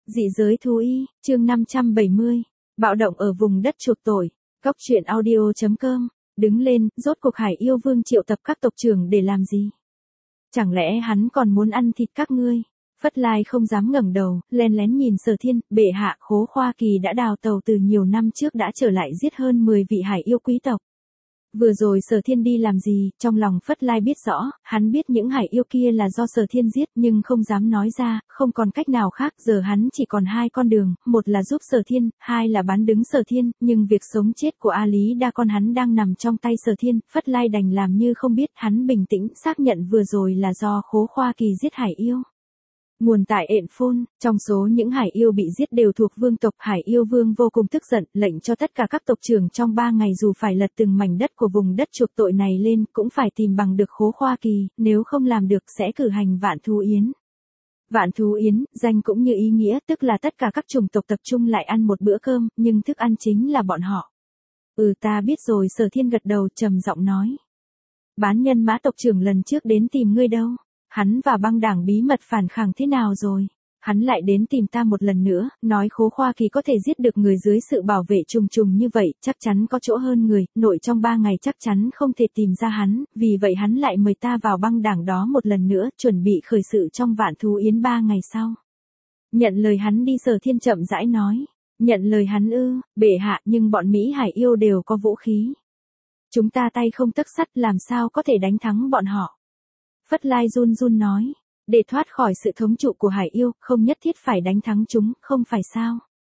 Dị giới thú y, chương 570. Bạo động ở vùng đất chuộc tội. Cóc truyện audio.com. Đứng lên, rốt cuộc Hải Yêu Vương triệu tập các tộc trưởng để làm gì? Chẳng lẽ hắn còn muốn ăn thịt các ngươi? Phất Lai không dám ngẩng đầu, lén lén nhìn Sở Thiên, bệ hạ Khố Khoa Kỳ đã đào tàu từ nhiều năm trước đã trở lại giết hơn 10 vị Hải Yêu quý tộc. Vừa rồi Sở Thiên đi làm gì, trong lòng Phất Lai biết rõ, hắn biết những Hải Yêu kia là do Sở Thiên giết nhưng không dám nói ra, không còn cách nào khác, giờ hắn chỉ còn hai con đường, một là giúp Sở Thiên, hai là bán đứng Sở Thiên, nhưng việc sống chết của A Lý Đa con hắn đang nằm trong tay Sở Thiên, Phất Lai đành làm như không biết, hắn bình tĩnh xác nhận vừa rồi là do Khố Khoa Kỳ giết Hải Yêu. Nguồn tại Ện Phôn, trong số những Hải Yêu bị giết đều thuộc vương tộc. Hải Yêu Vương vô cùng tức giận, lệnh cho tất cả các tộc trưởng trong 3 ngày dù phải lật từng mảnh đất của vùng đất chuộc tội này lên, cũng phải tìm bằng được Khố Khoa Kỳ, nếu không làm được sẽ cử hành Vạn Thú Yến. Vạn Thú Yến, danh cũng như ý nghĩa, tức là tất cả các chủng tộc tập trung lại ăn một bữa cơm, nhưng thức ăn chính là bọn họ. Ta biết rồi, Sở Thiên gật đầu trầm giọng nói. Bán Nhân Mã tộc trưởng lần trước đến tìm ngươi đâu? Hắn và băng đảng bí mật phản kháng thế nào rồi? Hắn lại đến tìm ta một lần nữa, nói Khố Khoa Kỳ có thể giết được người dưới sự bảo vệ trùng trùng như vậy, chắc chắn có chỗ hơn người, nội trong 3 ngày chắc chắn không thể tìm ra hắn, vì vậy hắn lại mời ta vào băng đảng đó một lần nữa, chuẩn bị khởi sự trong Vạn Thú Yến 3 ngày sau. Nhận lời hắn đi, Sở Thiên chậm rãi nói. Nhận lời hắn ư? Bệ hạ, nhưng bọn Mỹ Hải Yêu đều có vũ khí. Chúng ta tay không tấc sắt, làm sao có thể đánh thắng bọn họ? Phất Lai run run nói, để thoát khỏi sự thống trụ của Hải Yêu, không nhất thiết phải đánh thắng chúng, không phải sao?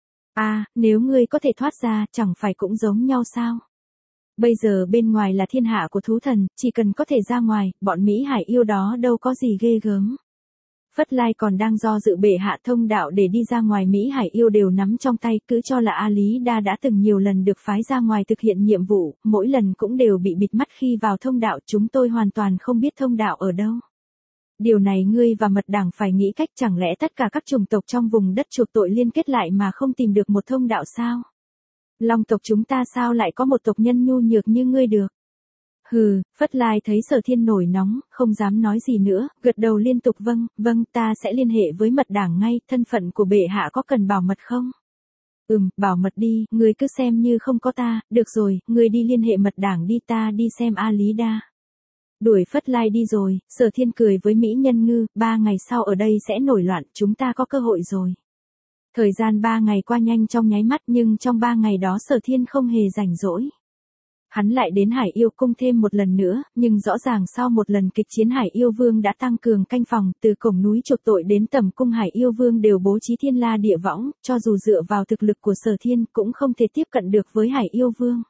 Nếu ngươi có thể thoát ra, chẳng phải cũng giống nhau sao? Bây giờ bên ngoài là thiên hạ của thú thần, chỉ cần có thể ra ngoài, bọn Mỹ Hải Yêu đó đâu có gì ghê gớm. Phất Lai còn đang do dự, bệ hạ thông đạo để đi ra ngoài Mỹ Hải Yêu đều nắm trong tay, cứ cho là A Lý Đa đã từng nhiều lần được phái ra ngoài thực hiện nhiệm vụ, mỗi lần cũng đều bị bịt mắt khi vào thông đạo, chúng tôi hoàn toàn không biết thông đạo ở đâu. Điều này ngươi và mật đảng phải nghĩ cách, chẳng lẽ tất cả các chủng tộc trong vùng đất chuộc tội liên kết lại mà không tìm được một thông đạo sao? Long tộc chúng ta sao lại có một tộc nhân nhu nhược như ngươi được? Phất Lai thấy Sở Thiên nổi nóng, không dám nói gì nữa, gật đầu liên tục vâng, ta sẽ liên hệ với mật đảng ngay, thân phận của bệ hạ có cần bảo mật không? Bảo mật đi, ngươi cứ xem như không có ta, được rồi, ngươi đi liên hệ mật đảng đi, ta đi xem A Lý Đa. Đuổi Phất Lai đi rồi, Sở Thiên cười với Mỹ Nhân Ngư, 3 ngày sau ở đây sẽ nổi loạn, chúng ta có cơ hội rồi. Thời gian 3 ngày qua nhanh trong nháy mắt, nhưng trong 3 ngày đó Sở Thiên không hề rảnh rỗi. Hắn lại đến Hải Yêu Cung thêm một lần nữa, nhưng rõ ràng sau một lần kịch chiến Hải Yêu Vương đã tăng cường canh phòng, từ cổng núi chuộc tội đến tầm cung Hải Yêu Vương đều bố trí thiên la địa võng, cho dù dựa vào thực lực của Sở Thiên cũng không thể tiếp cận được với Hải Yêu Vương.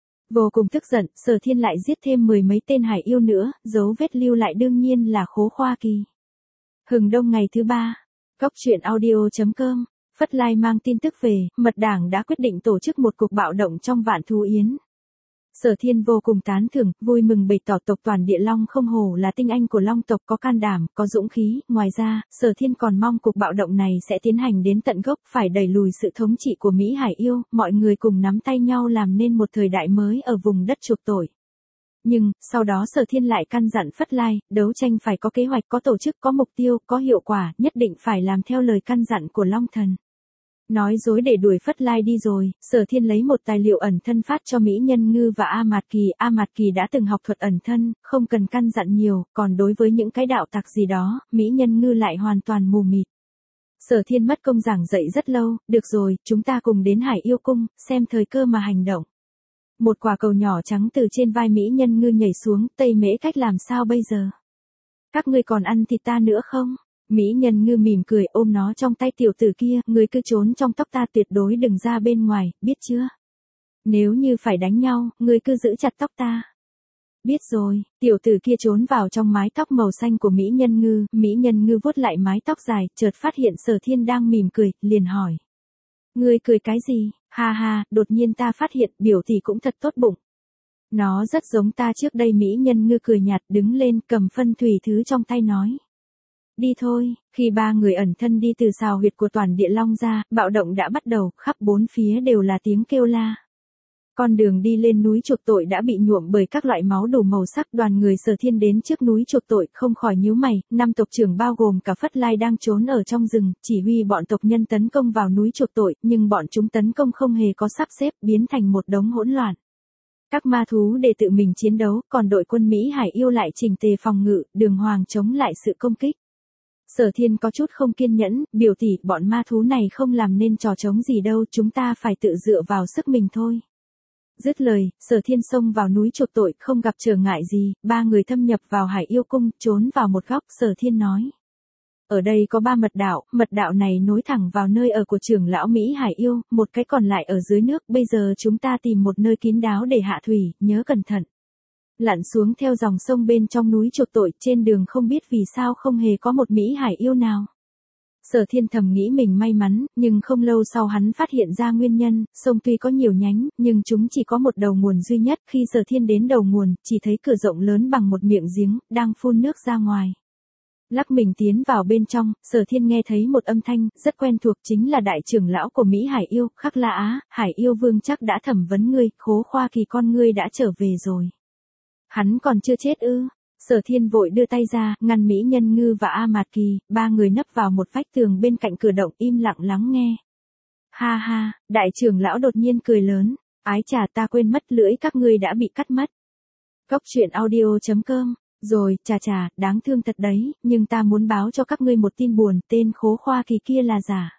Vô cùng tức giận, Sở Thiên lại giết thêm 10 mấy tên Hải Yêu nữa, dấu vết lưu lại đương nhiên là Khố Khoa Kỳ. Hừng đông ngày thứ 3, Cóc truyện audio.com, Phất Lai mang tin tức về, mật đảng đã quyết định tổ chức một cuộc bạo động trong Vạn Thú Yến. Sở Thiên vô cùng tán thưởng, vui mừng bày tỏ tộc Toàn Địa Long không hổ là tinh anh của Long tộc, có can đảm, có dũng khí. Ngoài ra, Sở Thiên còn mong cuộc bạo động này sẽ tiến hành đến tận gốc, phải đẩy lùi sự thống trị của Mỹ Hải Yêu, mọi người cùng nắm tay nhau làm nên một thời đại mới ở vùng đất chuộc tội. Nhưng, sau đó Sở Thiên lại căn dặn Phất Lai, đấu tranh phải có kế hoạch, có tổ chức, có mục tiêu, có hiệu quả, nhất định phải làm theo lời căn dặn của Long Thần. Nói dối để đuổi Phất Lai đi rồi, Sở Thiên lấy một tài liệu ẩn thân phát cho Mỹ Nhân Ngư và A Mạt Kỳ. A Mạt Kỳ đã từng học thuật ẩn thân, không cần căn dặn nhiều, còn đối với những cái đạo tặc gì đó, Mỹ Nhân Ngư lại hoàn toàn mù mịt. Sở Thiên mất công giảng dạy rất lâu, được rồi, chúng ta cùng đến Hải Yêu Cung, xem thời cơ mà hành động. Một quả cầu nhỏ trắng từ trên vai Mỹ Nhân Ngư nhảy xuống, Tây Mễ cách làm sao bây giờ? Các ngươi còn ăn thịt ta nữa không? Mỹ Nhân Ngư mỉm cười ôm nó trong tay, tiểu tử kia, ngươi cứ trốn trong tóc ta, tuyệt đối đừng ra bên ngoài, biết chưa? Nếu như phải đánh nhau, ngươi cứ giữ chặt tóc ta. Biết rồi, tiểu tử kia trốn vào trong mái tóc màu xanh của Mỹ Nhân Ngư vuốt lại mái tóc dài, chợt phát hiện Sở Thiên đang mỉm cười, liền hỏi. Ngươi cười cái gì? Ha, đột nhiên ta phát hiện biểu tỷ cũng thật tốt bụng. Nó rất giống ta trước đây. Mỹ Nhân Ngư cười nhạt, đứng lên, cầm phân thủy thứ trong tay nói. Đi thôi, khi 3 người ẩn thân đi từ sào huyệt của Toàn Địa Long ra, bạo động đã bắt đầu, khắp 4 phía đều là tiếng kêu la. Con đường đi lên núi chuộc tội đã bị nhuộm bởi các loại máu đủ màu sắc. Đoàn người Sở Thiên đến trước núi chuộc tội, không khỏi nhíu mày. 5 tộc trưởng bao gồm cả Phất Lai đang trốn ở trong rừng, chỉ huy bọn tộc nhân tấn công vào núi chuộc tội, nhưng bọn chúng tấn công không hề có sắp xếp, biến thành một đống hỗn loạn. Các ma thú để tự mình chiến đấu, còn đội quân Mỹ Hải yêu lại chỉnh tề phòng ngự, đường hoàng chống lại sự công kích. Sở Thiên có chút không kiên nhẫn, biểu tỷ, bọn ma thú này không làm nên trò trống gì đâu, chúng ta phải tự dựa vào sức mình thôi. Dứt lời, Sở Thiên xông vào núi chuộc tội, không gặp trở ngại gì, 3 người thâm nhập vào Hải yêu cung, trốn vào một góc. Sở Thiên nói: ở đây có 3 mật đạo này nối thẳng vào nơi ở của trưởng lão Mỹ Hải yêu, một cái còn lại ở dưới nước, bây giờ chúng ta tìm một nơi kín đáo để hạ thủy, nhớ cẩn thận. Lặn xuống theo dòng sông bên trong núi chuộc tội, trên đường không biết vì sao không hề có một Mỹ Hải yêu nào. Sở Thiên thầm nghĩ mình may mắn, nhưng không lâu sau hắn phát hiện ra nguyên nhân. Sông tuy có nhiều nhánh, nhưng chúng chỉ có một đầu nguồn duy nhất. Khi Sở Thiên đến đầu nguồn, chỉ thấy cửa rộng lớn bằng một miệng giếng, đang phun nước ra ngoài. Lắc mình tiến vào bên trong, Sở Thiên nghe thấy một âm thanh rất quen thuộc, chính là đại trưởng lão của Mỹ Hải yêu, Khắc La Á. Hải yêu vương chắc đã thẩm vấn ngươi, Khố Khoa Kỳ con ngươi đã trở về rồi. Hắn còn chưa chết ư? Sở Thiên vội đưa tay ra, ngăn Mỹ Nhân Ngư và A Mạt Kỳ. 3 người nấp vào một vách tường bên cạnh cửa động, im lặng lắng nghe. Ha ha, đại trưởng lão đột nhiên cười lớn. Ái chà, ta quên mất lưỡi các ngươi đã bị cắt mất. Cốc truyện audio.com. Rồi, chà, đáng thương thật đấy, nhưng ta muốn báo cho các ngươi một tin buồn, tên Khố Khoa Kỳ kia là giả.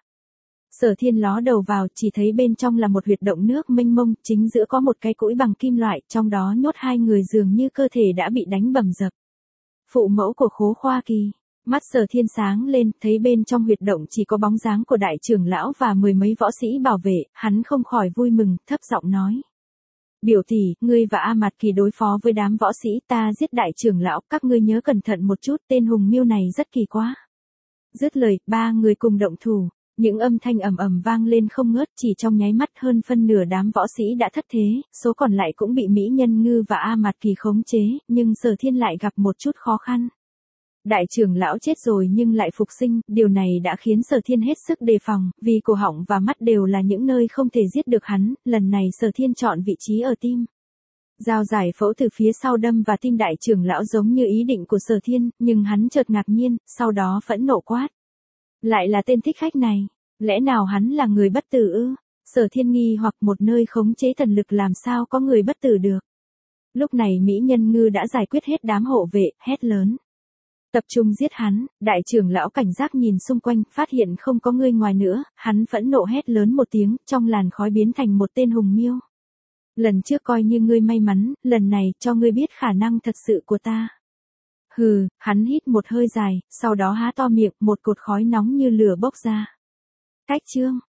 Sở Thiên ló đầu vào, chỉ thấy bên trong là một huyệt động nước mênh mông, chính giữa có một cái cũi bằng kim loại, trong đó nhốt 2 người dường như cơ thể đã bị đánh bầm dập. Phụ mẫu của Khố Khoa Kỳ. Mắt Sở Thiên sáng lên, thấy bên trong huyệt động chỉ có bóng dáng của đại trưởng lão và 10 mấy võ sĩ bảo vệ, hắn không khỏi vui mừng, thấp giọng nói: biểu tỷ, ngươi và A Mạt Kỳ đối phó với đám võ sĩ, ta giết đại trưởng lão, các ngươi nhớ cẩn thận một chút, tên Hùng Miêu này rất kỳ quá. Dứt lời, 3 người cùng động thủ. Những âm thanh ầm ầm vang lên không ngớt, chỉ trong nháy mắt hơn phân nửa đám võ sĩ đã thất thế, số còn lại cũng bị Mỹ Nhân Ngư và A Mạt Kỳ khống chế, nhưng Sở Thiên lại gặp một chút khó khăn. Đại trưởng lão chết rồi nhưng lại phục sinh, điều này đã khiến Sở Thiên hết sức đề phòng, vì cổ họng và mắt đều là những nơi không thể giết được hắn, lần này Sở Thiên chọn vị trí ở tim. Dao giải phẫu từ phía sau đâm vào tim đại trưởng lão giống như ý định của Sở Thiên, nhưng hắn chợt ngạc nhiên, sau đó phẫn nộ quát: lại là tên thích khách này, lẽ nào hắn là người bất tử ư? Sở Thiên nghi hoặc, một nơi khống chế thần lực làm sao có người bất tử được. Lúc này Mỹ Nhân Ngư đã giải quyết hết đám hộ vệ, hét lớn: tập trung giết hắn. Đại trưởng lão cảnh giác nhìn xung quanh, phát hiện không có người ngoài nữa, hắn phẫn nộ hét lớn một tiếng, trong làn khói biến thành một tên Hùng Miêu. Lần trước coi như ngươi may mắn, lần này cho ngươi biết khả năng thật sự của ta. Hừ, hắn hít một hơi dài, sau đó há to miệng, một cột khói nóng như lửa bốc ra. Cách chương